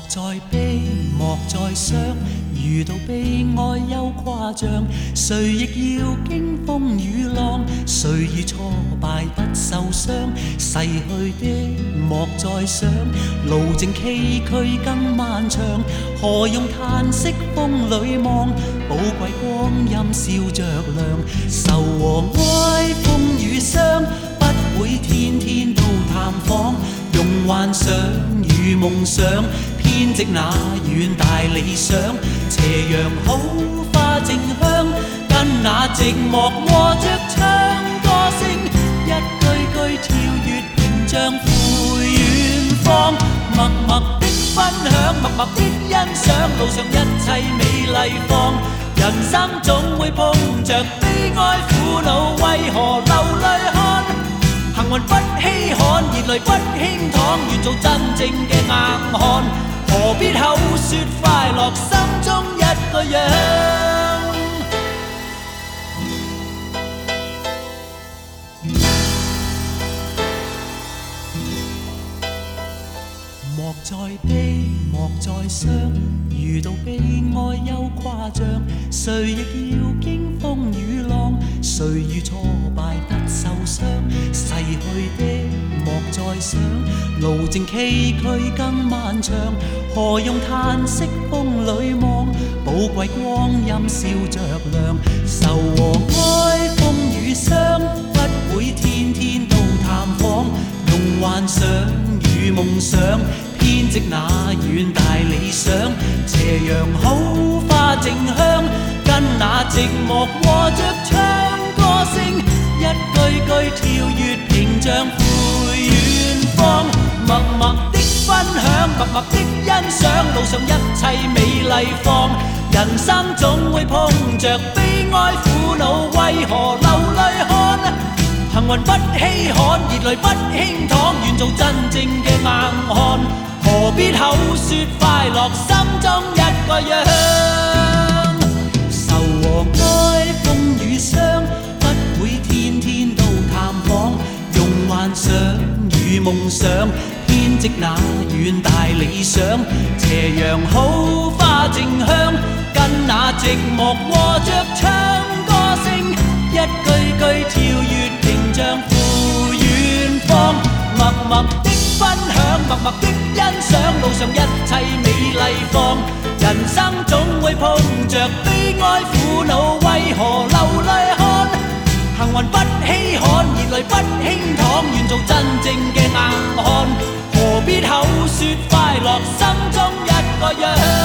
在悲，莫在想，遇到悲哀又夸张，谁亦要经风雨浪，谁遇挫败不受伤，逝去的莫再想，路正崎岖更漫长，何用叹息风里望，宝贵光阴笑着亮，愁和哀风雨伤，不会天天都探访，用幻想与梦想编织那远大理想，斜阳好花正香，跟那寂寞和着唱歌聲，一句句跳越屏障赴遠方，默默的分享，默默的欣賞，路上一切美麗放，人生總會碰着悲哀苦惱，為何流淚看？幸運不稀罕，熱淚不輕淌，願做真正嘅硬漢，何必口說快樂，心中一個樣。莫再悲，莫再傷，遇到悲哀又誇張，誰亦要經風雨浪，誰遇挫敗不受傷，逝去的莫再想，路正崎岖更漫長，何用嘆息風裏望，寶貴光陰笑着亮，愁和哀風雨傷，不會天天都探訪，用幻想與夢想編織那遠大理想，斜陽好花正香，跟那寂寞和着唱歌聲，一句句跳越屏障赴遠方，默默的分享，默默的欣賞，路上一切美麗放，人生總會碰着悲哀苦惱，為何流淚看？幸運不稀罕，熱淚不輕淌，願做真正嘅硬漢，何必口說快樂，心中一個樣。愁和哀風雨傷，不會天天都探訪，用幻想與夢想編織那遠大理想，斜陽好花正香，跟那寂寞和着唱歌聲，一句句跳越屏障赴遠方，默默的分享，默默的欣賞，路上一切美麗放，人生總會碰着悲哀苦惱，為何流淚看？幸運不稀罕，熱淚不輕淌，願做真正嘅硬漢，何必口說快樂，心中一個樣。